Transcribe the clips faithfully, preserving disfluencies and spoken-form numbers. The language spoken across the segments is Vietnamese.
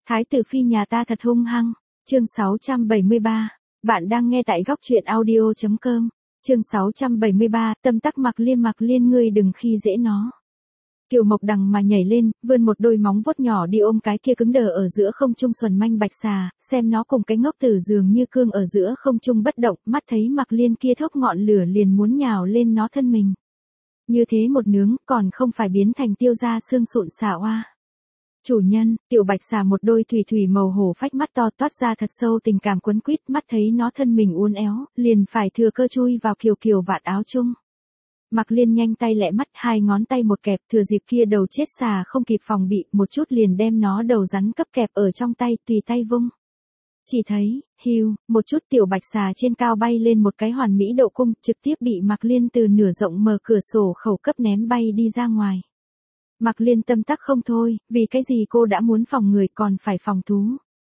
Thái tử phi nhà ta thật hung hăng. Chương sáu trăm bảy mươi ba. Bạn đang nghe tại góc truyện audio chấm com. Chương sáu trăm bảy mươi ba, tâm tắc Mạc Liên Mạc Liên ngươi đừng khi dễ nó. Kiều Mộc đằng mà nhảy lên, vươn một đôi móng vuốt nhỏ đi ôm cái kia cứng đờ ở giữa không trung xuẩn manh bạch xà, xem nó cùng cái ngốc tử dường như cương ở giữa không trung bất động, mắt thấy Mạc Liên kia thốc ngọn lửa liền muốn nhào lên nó thân mình. Như thế một nướng, còn không phải biến thành tiêu ra xương sụn xà oa. Chủ nhân, tiểu bạch xà một đôi thủy thủy màu hổ phách mắt to toát ra thật sâu tình cảm quấn quýt, mắt thấy nó thân mình uốn éo, liền phải thừa cơ chui vào Kiều Kiều vạt áo chung. Mạc Liên nhanh tay lẹ mắt, hai ngón tay một kẹp, thừa dịp kia đầu chết xà không kịp phòng bị, một chút liền đem nó đầu rắn cấp kẹp ở trong tay, tùy tay vung. Chỉ thấy, hiu, một chút tiểu bạch xà trên cao bay lên một cái hoàn mỹ độ cung, trực tiếp bị Mạc Liên từ nửa rộng mở cửa sổ khẩu cấp ném bay đi ra ngoài. Mạc Liên tâm tắc không thôi, vì cái gì cô đã muốn phòng người còn phải phòng thú.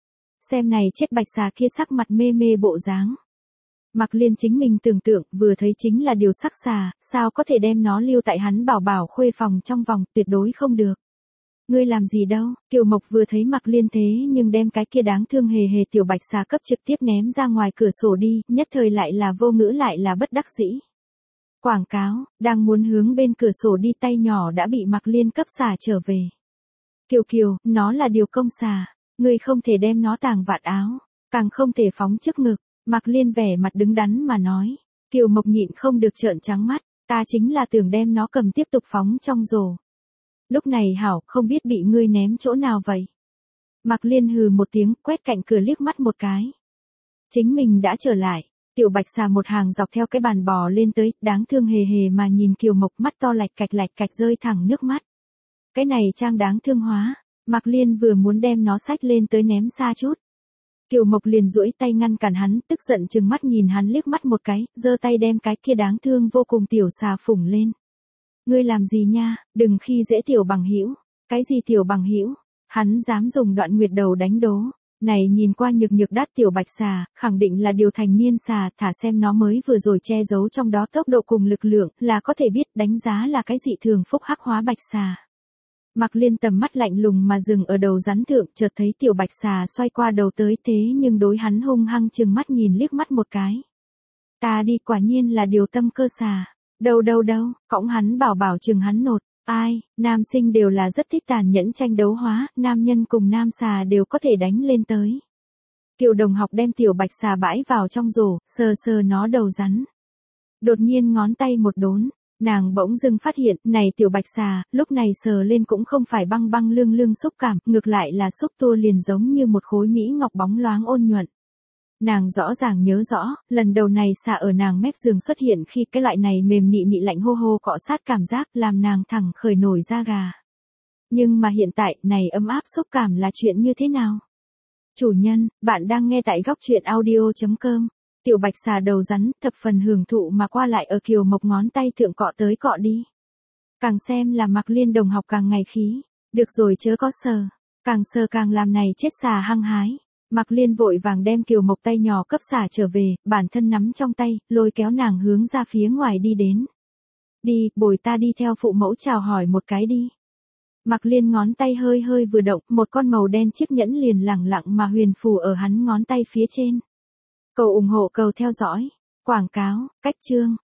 Xem này chết bạch xà kia sắc mặt mê mê bộ dáng. Mạc Liên chính mình tưởng tượng, vừa thấy chính là điều sắc xà, sao có thể đem nó lưu tại hắn bảo bảo khuê phòng trong vòng, tuyệt đối không được. Ngươi làm gì đâu, Kiều Mộc vừa thấy Mạc Liên thế nhưng đem cái kia đáng thương hề hề tiểu bạch xà cấp trực tiếp ném ra ngoài cửa sổ đi, nhất thời lại là vô ngữ lại là bất đắc dĩ. Quảng cáo, đang muốn hướng bên cửa sổ đi tay nhỏ đã bị Mạc Liên cấp xả trở về. Kiều Kiều, nó là điều công xà, ngươi không thể đem nó tàng vạt áo, càng không thể phóng trước ngực. Mạc Liên vẻ mặt đứng đắn mà nói. Kiều Mộc nhịn không được trợn trắng mắt, ta chính là tưởng đem nó cầm tiếp tục phóng trong rổ. Lúc này hảo, không biết bị ngươi ném chỗ nào vậy. Mạc Liên hừ một tiếng, quét cạnh cửa liếc mắt một cái. Chính mình đã trở lại. Tiểu bạch xà một hàng dọc theo cái bàn bò lên tới, đáng thương hề hề mà nhìn Kiều Mộc, mắt to lạch cạch lạch cạch rơi thẳng nước mắt. Cái này trang đáng thương hóa, Mạc Liên vừa muốn đem nó xách lên tới ném xa chút. Kiều Mộc liền duỗi tay ngăn cản hắn, tức giận trừng mắt nhìn hắn liếc mắt một cái, giơ tay đem cái kia đáng thương vô cùng tiểu xà phủng lên. Ngươi làm gì nha, đừng khi dễ tiểu bằng hữu. Cái gì tiểu bằng hữu? Hắn dám dùng Đoạn Nguyệt đầu đánh đố. Này nhìn qua nhược nhược đát tiểu bạch xà, khẳng định là điều thành niên xà, thả xem nó mới vừa rồi che giấu trong đó tốc độ cùng lực lượng, là có thể biết đánh giá là cái dị thường phúc hắc hóa bạch xà. Mạc Liên tầm mắt lạnh lùng mà dừng ở đầu rắn thượng, chợt thấy tiểu bạch xà xoay qua đầu tới thế nhưng đối hắn hung hăng chừng mắt nhìn liếc mắt một cái. Ta đi, quả nhiên là điều tâm cơ xà. Đâu đâu đâu, cõng hắn bảo bảo chừng hắn nột. Ai, nam sinh đều là rất thích tàn nhẫn tranh đấu hóa, nam nhân cùng nam xà đều có thể đánh lên tới. Kiều đồng học đem tiểu bạch xà bãi vào trong rổ, sờ sờ nó đầu rắn. Đột nhiên ngón tay một đốn, nàng bỗng dưng phát hiện, này tiểu bạch xà, lúc này sờ lên cũng không phải băng băng lương lương xúc cảm, ngược lại là xúc tua liền giống như một khối mỹ ngọc bóng loáng ôn nhuận. Nàng rõ ràng nhớ rõ, lần đầu này xà ở nàng mép giường xuất hiện khi cái loại này mềm nị nị lạnh hô hô cọ sát cảm giác làm nàng thẳng khởi nổi da gà. Nhưng mà hiện tại, này ấm áp xúc cảm là chuyện như thế nào? Chủ nhân, bạn đang nghe tại góc truyện audio chấm com. Tiểu bạch xà đầu rắn, thập phần hưởng thụ mà qua lại ở Kiều Mộc ngón tay thượng cọ tới cọ đi. Càng xem là Mạc Liên đồng học càng ngày khí. Được rồi chớ có sờ. Càng sờ càng làm này chết xà hăng hái. Mạc Liên vội vàng đem Kiều Mộc tay nhỏ cấp xả trở về, bản thân nắm trong tay, lôi kéo nàng hướng ra phía ngoài đi đến. Đi, bồi ta đi theo phụ mẫu chào hỏi một cái đi. Mạc Liên ngón tay hơi hơi vừa động, một con màu đen chiếc nhẫn liền lẳng lặng mà huyền phù ở hắn ngón tay phía trên. Cầu ủng hộ cầu theo dõi. Quảng cáo, cách chương.